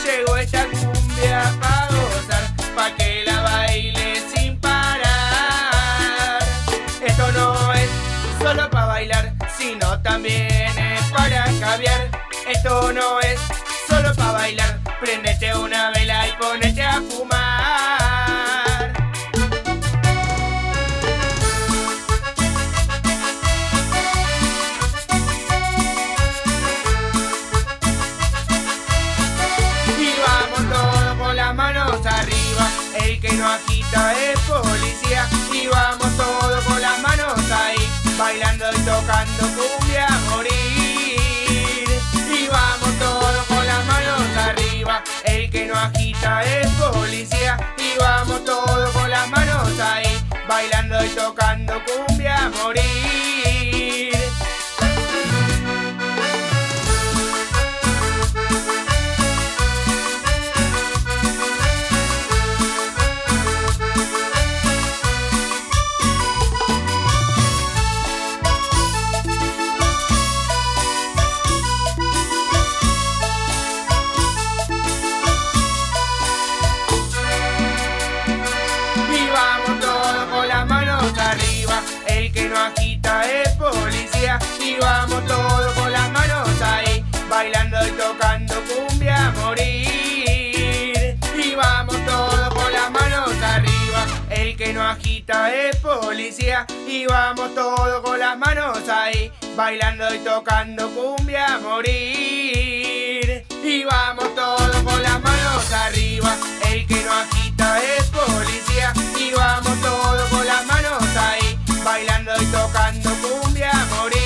llegó esta cumbia pa' gozar, pa' que la baile sin parar. Esto no es solo pa' bailar, sino también es para caviar. Esto no es solo pa' bailar, prendete una vela y ponete a fumar. Y vamos todos con las manos arriba, el que no agita es policía. Y vamos todos con las manos ahí, bailando y tocando cumbia a morir. Y vamos todos con las manos arriba, el que no agita es policía. Y vamos todos con las manos ahí, bailando y tocando cumbia a morir. Arriba, el que no agita es policía. Y vamos todos con las manos ahí, bailando y tocando cumbia a morir. Y vamos todos con las manos arriba, el que no agita es policía. Y vamos todos con las manos ahí, bailando y tocando cumbia a morir. Y vamos todos con las manos arriba, el que no agita es policía. Y vamos todos con las manos ahí, bailando y tocando cumbia a morir.